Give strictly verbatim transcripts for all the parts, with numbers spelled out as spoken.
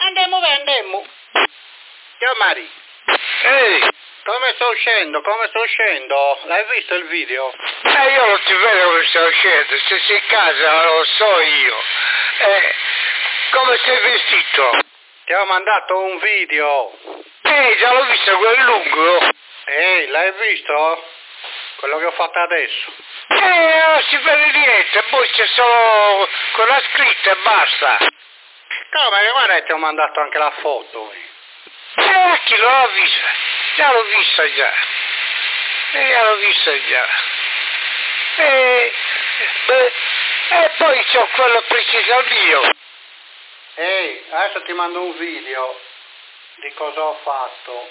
Andiamo, vai, andiamo. Ciao Mari. Ehi, Come sto uscendo? Come sto uscendo? L'hai visto il video? eh, io non ti vedo come stai uscendo, se sei in casa lo so io. Eh, come sei vestito? Ti ho mandato un video. Eh, già l'ho visto, quello lungo. Ehi, l'hai visto? Quello che ho fatto adesso. Eh, non si vede niente, poi c'è solo con la scritta e basta. Come? Guarda, ti ho mandato anche la foto. Eh, chi l'ho vista? Già l'ho vista già. Eh, già l'ho vista già. Eh, beh, e poi c'ho quello preciso mio. Ehi, adesso ti mando un video di cosa ho fatto.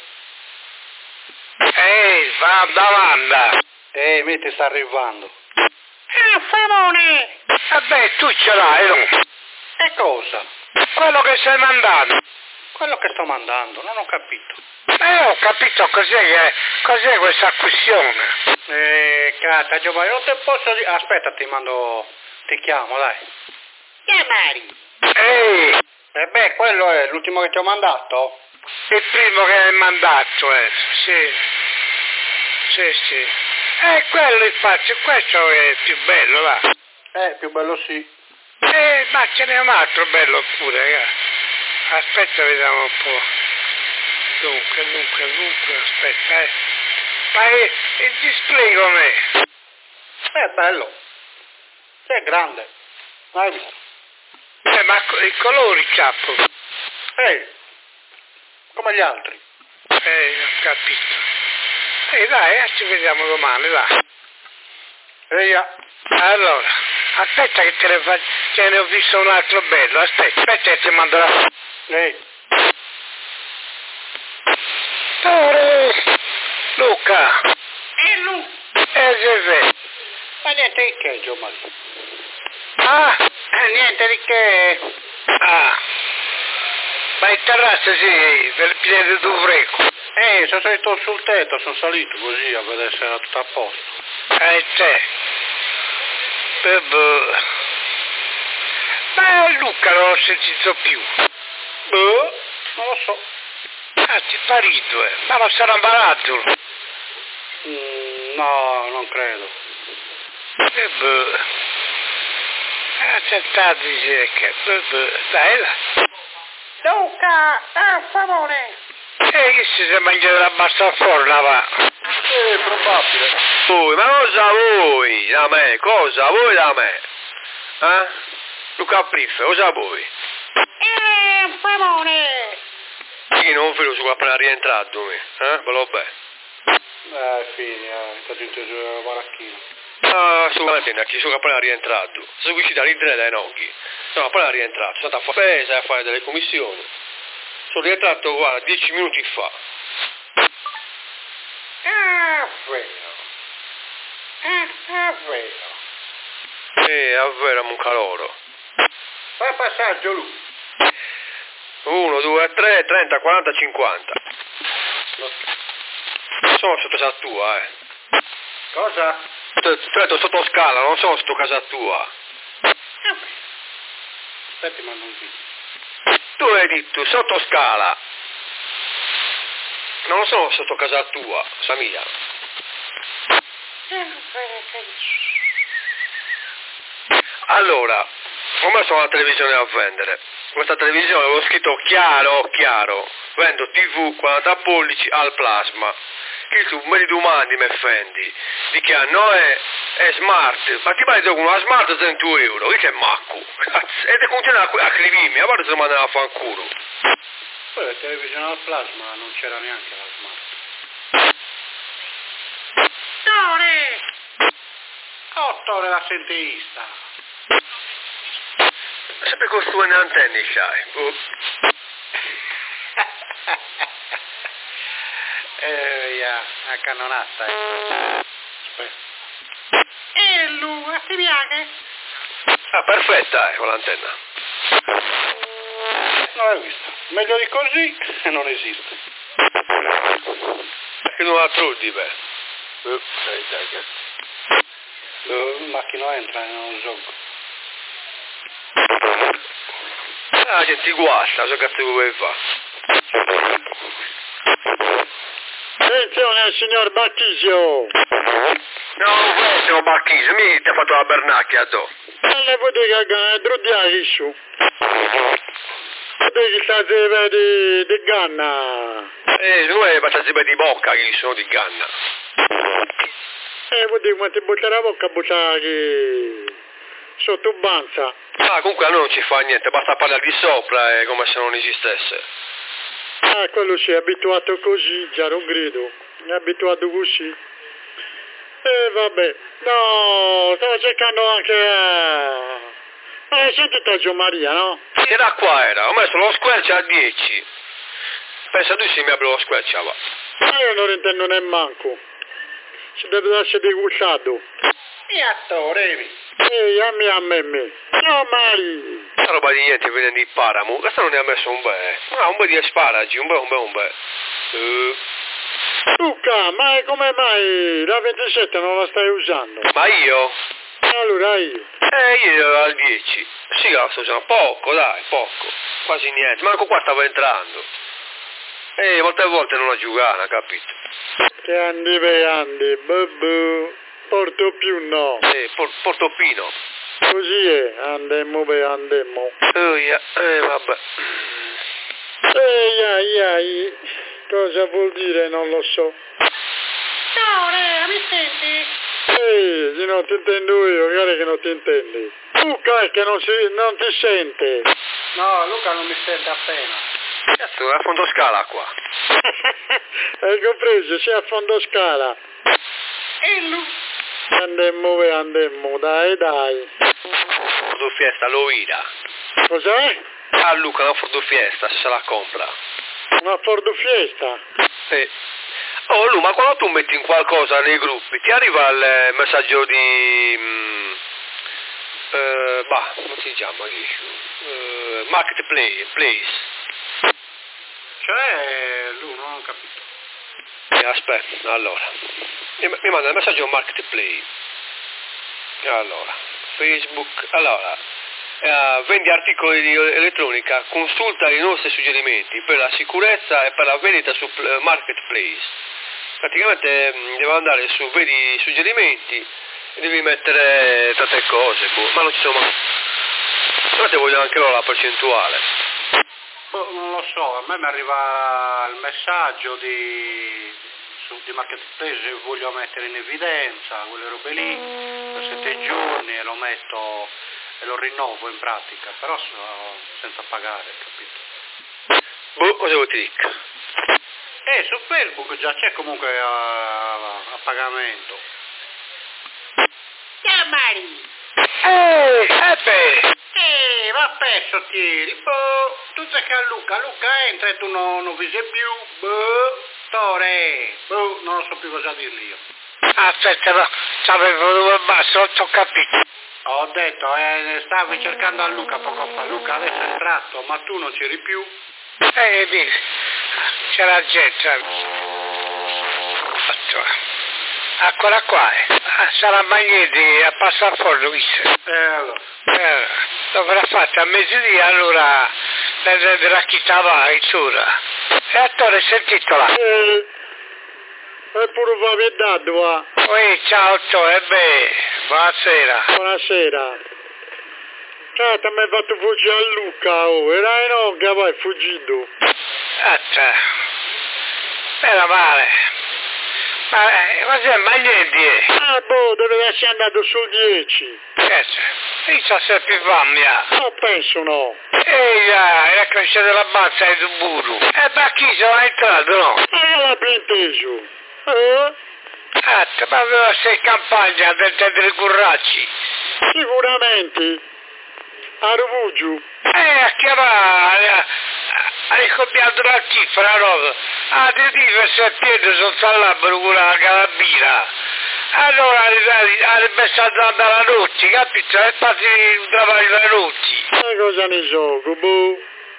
Ehi, va domanda. Ehi, mi ti sta arrivando. Ah, Famone! Vabbè, tu ce l'hai, no? E cosa? Quello che stai mandando. Quello che sto mandando, non ho capito. Eh, ho capito cos'è, che, cos'è questa questione. Eh, cazzo, Giovanni, non te posso dire... Aspetta, ti mando... Ti chiamo, dai. Chiamari. Ehi, E beh, quello è l'ultimo che ti ho mandato? il primo che hai mandato, eh. Sì. Sì, sì. Eh, quello infatti, questo è il più bello, va. Eh, più bello sì. Eh, ma ce n'è un altro bello pure, eh. Aspetta, vediamo un po'. Dunque, dunque, dunque, aspetta, eh. Ma è, il display com'è? È bello. È grande. Hai visto? Eh, ma co- i colori, capo. Ehi, come gli altri. Eh, ho capito. Eh, dai, eh, ci vediamo domani, va. Ehi, ah. Allora, aspetta che te ne faccio, ce ne ho visto un altro bello, aspetta, aspetta che ti mando la foto. Ehi. Tore! Luca! E lui? Eh, Giuseppe! Ma niente di che, Giovanni. Ah! Eh, niente di che. Ah! Ma in terrazza sì, per il piede d'Uvreco. Ehi, sono salito sul tetto, sono salito così a vedere se era tutto a posto. Eh, te! Eh, boh. Ma Luca non l'ho sentito più. Boh, non lo so. Ah, ti fa ridere, ma non sarà barato. Mm, no, non credo. Eh, boh. Ah, sentato dice che... Boh, boh. Dai, dai. Luca, per favore. E che si si mangia la bassa forna, va? Eh, probabile. Voi, ma cosa vuoi da me? Cosa vuoi da me? Eh? Luca Priff, cosa vuoi? Eh, per favore. Chi non vedo su appena rientrato, mi? Eh? Ve lo bene. Eh, fine, eh, sta giunto su Maracchino. Ah, assolutamente, chi sono appena rientrato. Sono uscito dall'Indre dai nocchi. Sono appena rientrato, sono stato a fare spesa, a fare delle commissioni. Sono rientrato, guarda, dieci minuti fa. Ah, vero. Ah, ah, vero. Eh, è vero, un caloro. Fai passaggio lui. uno, due, tre, trenta, quaranta, cinquanta. Sono sotto casa tua, eh. Cosa? Stretto sotto scala, non sono sotto casa tua. Aspetta, ti mando un video. Tu hai detto sotto scala. Non sono sotto casa tua, Samia. Allora, ho messo una televisione a vendere. Questa televisione avevo scritto chiaro, chiaro. Vendo tivù quaranta pollici al plasma. Che tu mi domandi, mi offendi. Di che no è, è smart. Ma ti pare con una smart cento euro. Che è macco. E te continua a, a scrivermi. A parte se mandano a fanculo. Poi la televisione al plasma non c'era neanche la smart. Tore! Otto ore la senteista. Sempre costruire le antenne, c'hai. Oh. Eh, ja, una cannonata. Eh. Aspetta. E lui, ti piace? Ah, perfetta, eh, con l'antenna. Non l'hai vista. Meglio di così non esiste. Perché non la trovi, beh. Oh, dai, dai, che... Il macchino entra nello gioco. La gente guasta, so cazzo che vuoi fare. Attenzione al signor Bacchisio. No, questo Bacchisio, mi ti ha fatto la bernacchia, tu. Non le puoi cagare, drudiari su. Vedi che sta di, di ganna. Eh, tu è abbastanza di bocca che sono di ganna. Eh, vuol dire, quando ti butta la bocca, butta che... sotto banza. Ah, comunque a noi non ci fa niente, basta parlare di sopra, è come se non esistesse. Ah, quello si è abituato così, già non grido. È abituato così. E vabbè. No, stavo cercando anche... Uh... Eh, sentite Gio Maria, no? Sì, da qua era, ho messo lo squelch a dieci. Pensa tu se mi apre lo squelch, va. Ma io non intendo ne manco. Si deve essere degustato. E attore, ehi, a me, a me, me. Ciao Mari. Questa roba di niente viene di paramo, questa non ne ha messo un bel. Ah, un bel di asparagi, un bel, un bel, un bel. Uh. Luca, ma come mai la ventisette non la stai usando? Ma io? Allora io. Eh, io al dieci. Sì, la sto usando. Poco, dai, poco. Quasi niente. Manco qua stavo entrando. E eh, molte volte non la giocana, capito? Che andi per andi, bubu. Porto più no. Eh, por Portofino. Così è, andemmo per andemmo. Oh, yeah. Eh, vabbè. Ehi, ai, ai. Cosa vuol dire non lo so. Ciao Rea, mi senti? Ehi, se non ti intendo io, magari che non ti intendi. Luca è che non, si, non ti sente. No, Luca non mi sente appena. Cazzo, è a fondo scala qua. Hai compreso, sei a fondo scala. E lui? Andemmo e andemmo, dai dai. Fordo Fiesta, lo ira. Cos'è? A Luca una Fordo Fiesta, se se la compra. Una Ford Fiesta? Sì. Oh Lu, ma quando tu metti in qualcosa nei gruppi, ti arriva il messaggio di... Mm, uh, bah, come si chiama? Uh, marketplace, place. Cioè, lui non ho capito. Eh, aspetta, allora. Mi, mi manda il messaggio marketplace. Allora, Facebook, allora... Uh, vendi articoli di elettronica, consulta i nostri suggerimenti per la sicurezza e per la vendita su Marketplace. Praticamente mh, devo andare su vedi i suggerimenti e devi mettere tante cose, boh, ma non ci sono mai. Però te voglio anche loro la percentuale. Boh, non lo so, a me mi arriva il messaggio di, su, di Marketplace, voglio mettere in evidenza quelle robe lì per sette giorni e lo metto e lo rinnovo in pratica, però so, senza pagare, capito? Boh, cosa vuoi ti dica? Eh, su Facebook già c'è comunque a, a pagamento. Ciao Mari! Ehi, eh beh! Eh, va perso tiri, boh, tu sei che a Luca, Luca entra e tu non, non visi più, boh, Tore, boh, non lo so più cosa dirgli io. Aspetta, no, sapevo dove basta, non ho capito. Ho detto, eh, stavi cercando a Luca poco fa, Luca adesso è entrato, ma tu non c'eri più. Eh, beh, c'era gente. Eccola qua, eh. Ah, sarà Magneti a passaforno, visto? Eh, allora. Eh, dopo l'ha fatta a mezzodia, allora la chittava in sura. E attore, sentito là. Eh, è pure vavedato, va. Oi, ciao, Attore, beh, buonasera. Buonasera. Cazzo, mi hai fatto fuggire a Luca, oh, era no che vai fuggito. Atta, meno male. Ma, eh, ma se Magneti è? Ah, boh, deve essere andato sul dieci. Certo, io so sempre famiglia. No, penso no. Ehi, dai, la crescita della bazza è un burro. E da chi sono entrato, no? Ah, l'ha inteso. Eh? Atta, ma aveva sei campagna del Tedre Curracci. Sicuramente. A rifugio. Eh, a chiamare, a, a ricompiato la cifra, no? A di diverse piede sotto all'albero con la carabina. Allora avrebbe stato andare alla notte, capito? È passato un travaglio alla notte. Ma cosa ne so, boh.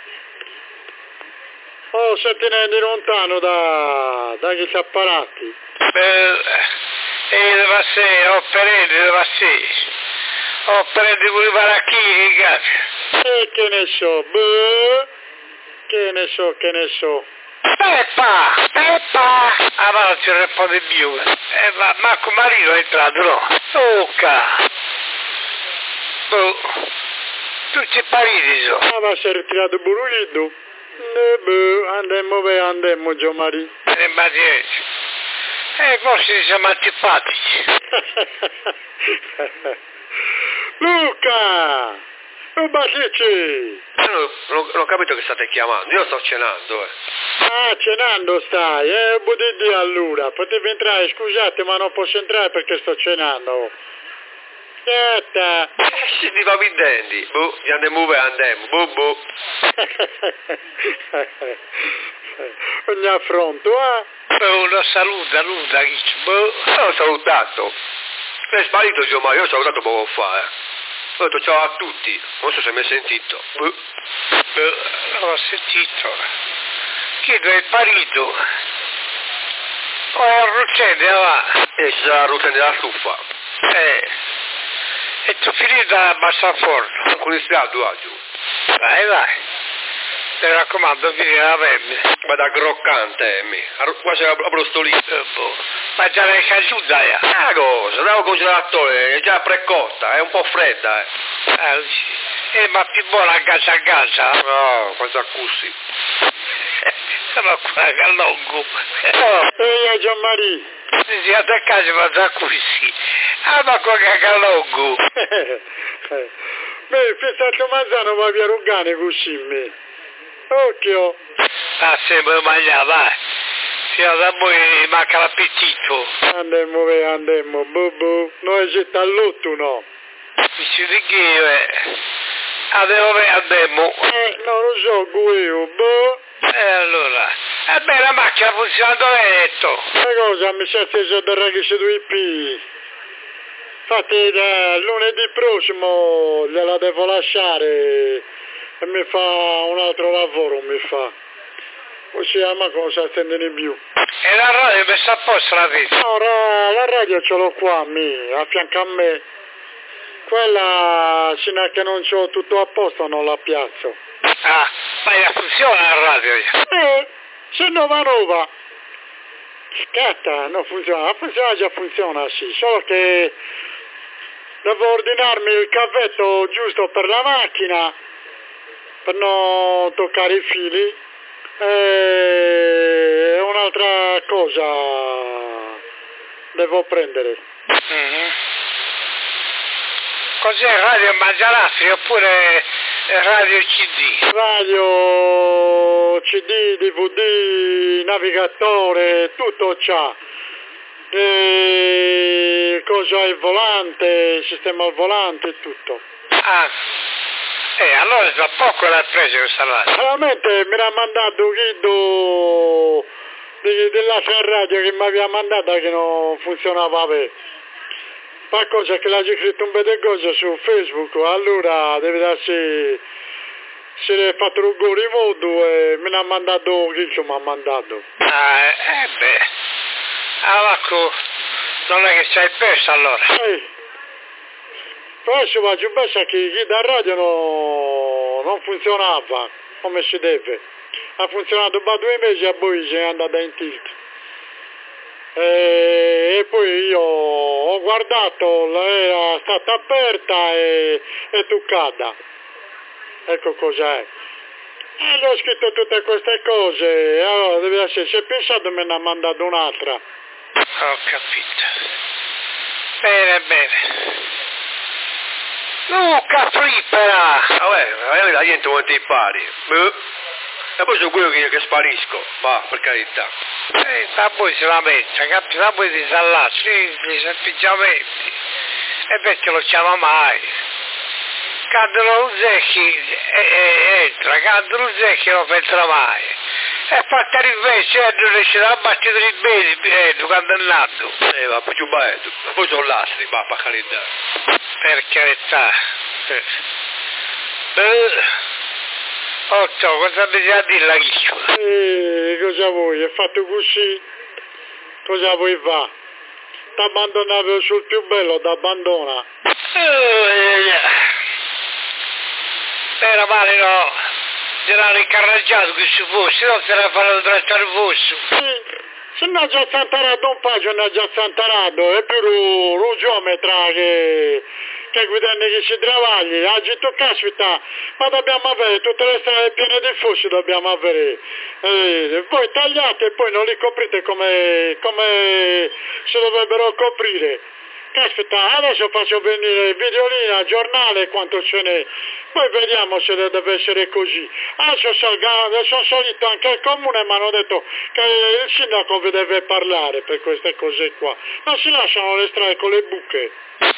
Oh, se te ne di lontano da, da chi si apparati. Beh, e deve essere, ho perede, deve essere. Ho perede con i baracchini, capi? E che ne so, boh, che ne so, che ne so. Peppa, Peppa! Ah, ma non ci risponde più. Eh, ma Marco Marino è entrato, no? Tocca. Boh. Tutti pariti sono. Ah, ma si è ritirato Buruliddu. E boh, andemmo beh, andemmo, Gio Maria. E pazienza. Eh, forse siamo antipatici. Luca! Oh, ma che c'è? Io non, non- non ho capito che state chiamando, io sto cenando, eh. Ah, cenando stai, eh, budidì allora. Potevi entrare, scusate, ma non posso entrare perché sto cenando. Aspetta. Eh, si diva i denti, boh, gli andiamo e andiamo, boh, boh. Ogni affronto, eh? Oh, lo saluta, saluta, chi c'è? Boh. Io ho salutato. È sparito, Gio Mario, io ho salutato poco fa, eh. Ho detto ciao a tutti, non so se mi hai sentito. Boh. Boh, non l'ho sentito. Chiedo, è parito. Oh, è arruccente, va. E ci sarà la ruota della stuffa. Eh. E tu finito a abbassare il forno. Con il spiato, ah, giù. Vai, vai. Mi raccomando, finire la pelle. Ma da croccante, mi. Arru- Qua c'è la la brostolina. Eh, boh. Ma già l'hai casuta, ya. Una cosa, andiamo al congelatore, è già precotta, è un po' fredda, eh. Ah, sì. Eh, ma più buona a casa a casa. No, quanto accussi. Ma qua a longo. Ehi, Gian Maria. Si a casa ma da qui. Ah, ma qua a longo. Beh, pensato mangiano va via rugane così me. Occhio. Ah, sempre mangiare, vai. Fino da voi manca l'appetito. Andemmo, beh, andemmo, boh, boh. Noi siete all'otto, no? Dici di che, eh? Andiamo, beh, andiamo. Eh, non lo so, guio, boh. E allora? E beh, la macchina funziona dove è letto? Ma cosa, mi si è acceso da ragazzi due P. Infatti, da lunedì prossimo gliela devo lasciare e mi fa un altro lavoro, mi fa. Così ama cosa attende di più. E la radio è messa a posto la vita? No, ra- la radio ce l'ho qua, mi, a fianco a me. Quella, fino a che non c'ho tutto a posto, non la piazzo. Ah, ma ya funziona la radio? Eh, se no va nuova. Scatta, non funziona. Funziona, già funziona, sì. Solo che devo ordinarmi il cavetto giusto per la macchina, per non toccare i fili. E un'altra cosa devo prendere. Mm-hmm. Cos'è radio Mangiarafri oppure radio C D? Radio, C D, D V D, navigatore, tutto c'ha. E cosa il volante, il sistema al volante, tutto. Ah, eh, allora da poco l'ha preso questa radio. Veramente mi ha mandato Guido di- dell'altra radio che mi aveva mandata che non funzionava bene. Ma cosa che l'ha scritto un bel di cose su Facebook, allora deve darsi se ne è fatto un gol in modo e me l'ha mandato chi ci mi ha mandato. Ah, eh, eh beh. Ah, Marco, non è che sei perso allora. Ehi, adesso faccio pensa che chi da radio no- non funzionava come si deve. Ha funzionato per due mesi e poi si è andata in tilt. E, e poi io ho guardato, era stata aperta e, e toccata. Ecco cos'è. E gli ho scritto tutte queste cose, e allora deve essere, si è pensato me ne ha mandato un'altra. Ho capito. Bene, bene. Luca Frippera! Ah, beh, la gente non ti pari. Boh. E poi sono quello che, che sparisco, va, per carità. Eh, ma poi si lamenta, capi? Ma poi si s'allaccia, gli semplicemente. E perché lo chiama mai? Quando lo zecchi entra, quando lo zecchi non entra mai. E fatta invece non riesce a battere i beni eh, quando è nato. Eh, va, poi più bello. Poi sono lastri, va, per carità. Per carità. Eh. Otto, cosa bisogna dire la chiccia? E cosa vuoi? È fatto così? Cosa vuoi fare? T'abbandonato sul più bello, t'abbandona. Eh, Era male no, c'era incarreggiato che si fosse, non se ne farà trattare il fosso. Sì, se non già Sant'Arado un paio, non già Sant'Arado, è più un geometra che, che guidando che si travagli, ha detto caspita, ma dobbiamo avere tutte le strade piene di fossi, dobbiamo avere, eh, voi tagliate e poi non li coprite come, come si dovrebbero coprire. Caspita, adesso faccio venire videolina, giornale, quanto ce n'è, poi vediamo se deve essere così. Adesso sono, sono solito anche al comune, mi hanno detto che il sindaco vi deve parlare per queste cose qua. Non si lasciano le strade con le buche.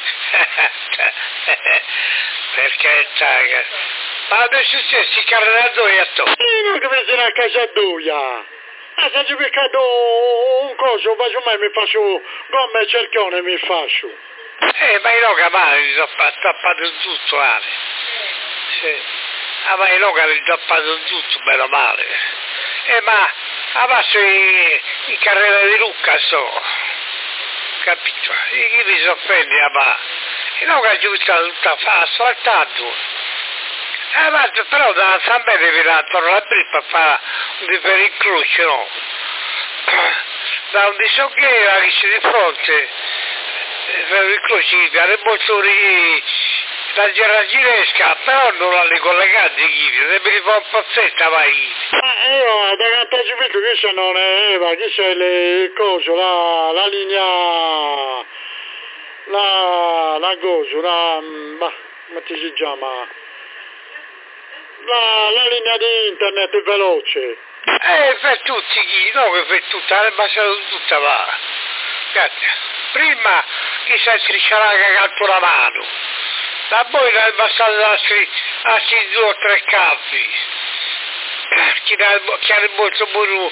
Perché taga? Ma adesso si carrerato e a to. E non che viene a casa doia. Ah, se ci beccato un coso, quasi mai mi faccio gomma e cerchione mi faccio. Eh, ma i loga male, li ho tappato tutto, Ale. Sì. Ah, ma i loga li ho tappato tutto, meno male. Eh, ma adesso i, i carriere di Lucca so. Capito? E chi mi si offende, ma i loga giusta tutta fa asfaltato. Eh, ma però da San Bede devi tornare per fare un per il croce, no? Da un disocchiera che c'è di fronte, per il croce, da motori, la giresca, però non la li collegati, deve li fare un pozzetta, vai. Ma io, da cantare subito, che se non è, ma che c'è il coso, la, la linea, la, la coso, la, ma, come ti si chiama? La, la linea di internet veloce. Eh, per tutti chi, no che per tutta, è bastato tutta va. Grazie. Prima chi si strisciava cagato la mano, da poi è bastato altri due o tre capi. Chi ha il bolso buono,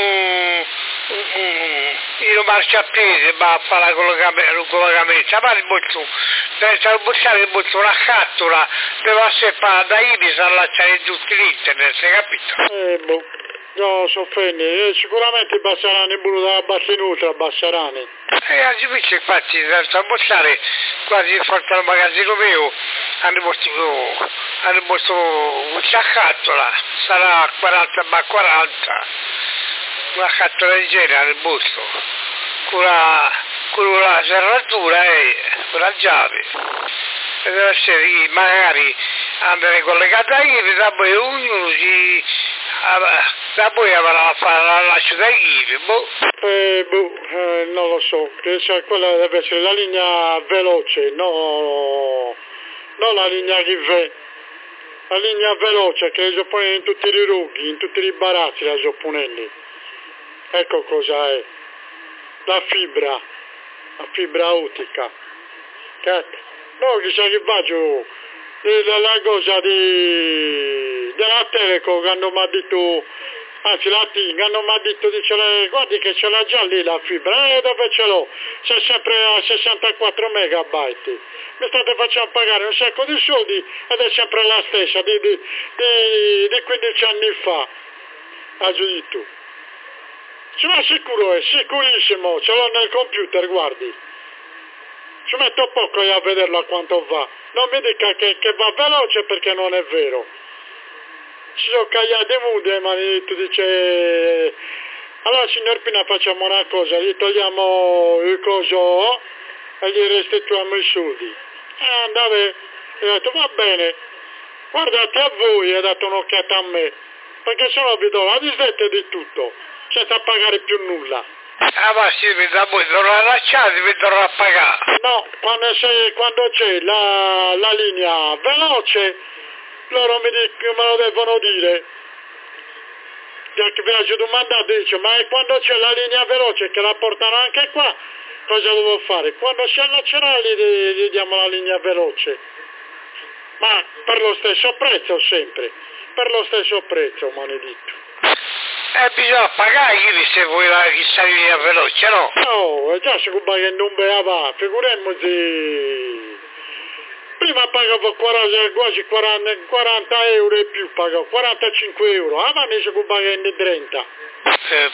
io marcio a piedi, ma a fare un collegamento, ma il bolso, deve bussare il bolso, una cattura, deve essere fatta da Ibis a lasciare in tutti l'internet, hai capito? Eh, boh, no, so fenne, eh, sicuramente basteranno il bulo della battenuta, basteranno. E oggi invece infatti, senza bussare, quasi in forza al magazzino mio, hanno posto, hanno posto una cattura, sarà quaranta ma quaranta, una cattura di genere nel busto, con la, con la serratura e con la chiave, e deve essere magari andare collegata a I V I, da poi ognuno si, da poi avrà a fare la lascia da I V I, boh. Eh, boh, eh, non lo so, che cioè, quella deve essere la linea veloce, no, non la linea che va. La linea veloce che la pone in tutti i rughi, in tutti i barazzi la ponendo. Ecco cosa è. La fibra, la fibra ottica. No, chissà che faccio, la, la cosa di, della Telecom che hanno mi detto, anzi la Ting, hanno mi detto, dice, guardi che ce l'ha già lì la fibra, e eh, dove ce l'ho? C'è sempre a sessantaquattro megabyte. Mi state facendo pagare un sacco di soldi ed è sempre la stessa di, di, di, di quindici anni fa. Ha giudito. Ci va sicuro, è sicurissimo, ce l'ho nel computer, guardi. Ci metto poco a vederlo a quanto va. Non mi dica che, che va veloce perché non è vero. Ci sono cagliate mude, ma tu dice... Allora signor Pina facciamo una cosa, gli togliamo il coso e gli restituiamo i soldi. E andava, e ho detto va bene, guardate a voi e date un'occhiata a me, perché se no vi do la disdetta di tutto, senza pagare più nulla. Ah ma sì, mi da voi dovrà lasciare, mi dovrà pagare. No, quando, sei, quando c'è la, la linea veloce, loro mi, dic, me lo devono dire. Perché vi ho domandato, dice, ma quando c'è la linea veloce che la portano anche qua, cosa devo fare? Quando si allaccerà gli, gli diamo la linea veloce. Ma per lo stesso prezzo sempre, per lo stesso prezzo, maledetto. Eh, bisogna pagare se vuoi la chissà linea veloce, no? No, è già si può che non beava, figuriamoci. Prima pagavo quaranta, quasi quaranta, quaranta euro e più, pagavo quarantacinque euro, avanti si può pagare trenta. Eh,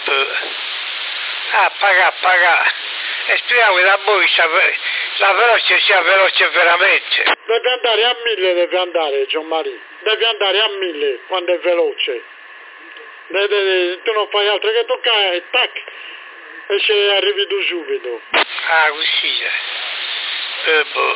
ah, paga, paga. E speriamo che da voi la veloce sia veloce veramente. Deve andare a mille, deve andare, Gianmaria. devi andare a mille quando è veloce. De, de, de, tu non fai altro che toccare e tac, e ci arrivi tu subito. Ah, così è. Eh, boh.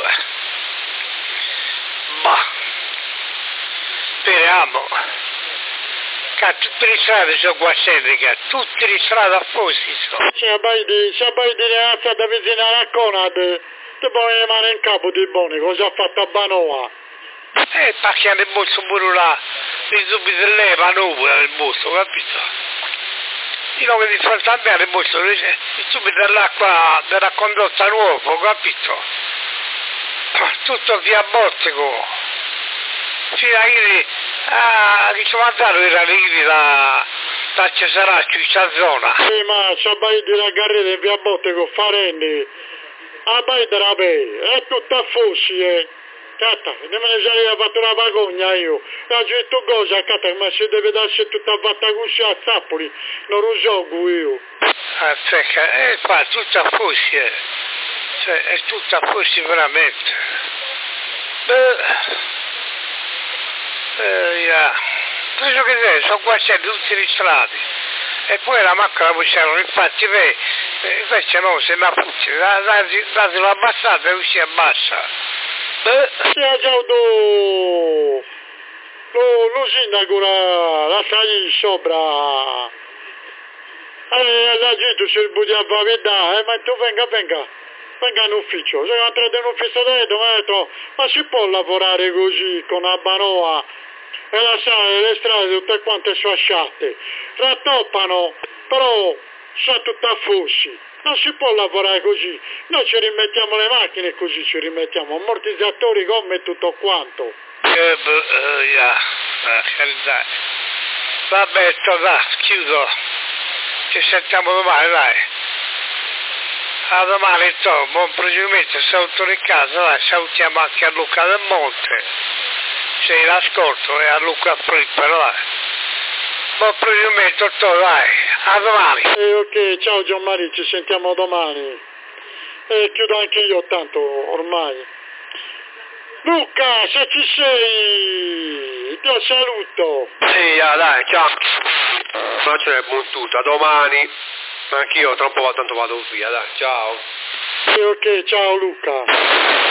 Ma, speriamo. Che tutte le strade sono qua sempre, tutte le strade a posti sono. Se vai di, se vai di ragazza da vicino alla Conad, ti poni le mani in capo di buoni, cosa ha fatto a Banoa? Eh, perché nel bolso pure là, mi subito lei ma nuvola nel bolso, capito? Io non mi fa andare nel bolso, subito dell'acqua della condotta nuova, capito? Tutto via Bortico. Fino a ieri, a ricomandato era lì da, da Cesaraccio, in questa zona. Sì, ma se vai di la carriera in via Bortico, Farendi, a vai della Bay, è tutta fossi, eh. Cata, nemmeno se ha fatto una vergogna io. La gente cosa, cata, ma se deve darsi tutta fatta così a Zappoli, non lo gioco io. Aspetta, è qua tutta fossi, eh. Cioè, è tutta fossi veramente. Beh, eh, yeah. Quello che sei, sono qua c'è tutte le strade. E poi la macchina la pucciano, infatti, beh, invece no, se la pucci, datelo abbassata e uscì abbassa. Beh, se ha già lo, lo, lo sindaco la, la sai sopra, eh, la gente si poteva vedere, eh, ma tu venga, venga, venga in ufficio, se entrate in ufficio dentro, mi ha detto, ma si può lavorare così con la Banoa e lasciare le strade tutte quante sfasciate, rattoppano, però sono tutte a fossi. Non si può lavorare così, noi ci rimettiamo le macchine così, ci rimettiamo ammortizzatori, gomme e tutto quanto. eh, beh, eh, yeah. eh, carità. Vabbè, sto là, chiudo. Ci sentiamo domani, dai. A domani, to, buon proseguimento, saluto in casa, dai, salutiamo anche a Luca del Monte. Sei l'ascolto e a Luca Flippero, dai. Buon proseguimento, to, dai. A domani. Eh, ok, ciao Gianmaria, ci sentiamo domani. E chiudo anche io tanto ormai. Luca, se ci sei, ti saluto. Sì, ah, dai, ciao. Faccio il buon tutto, a domani. Anch'io tra un po' tanto vado via, dai, ciao. Eh, ok, ciao Luca.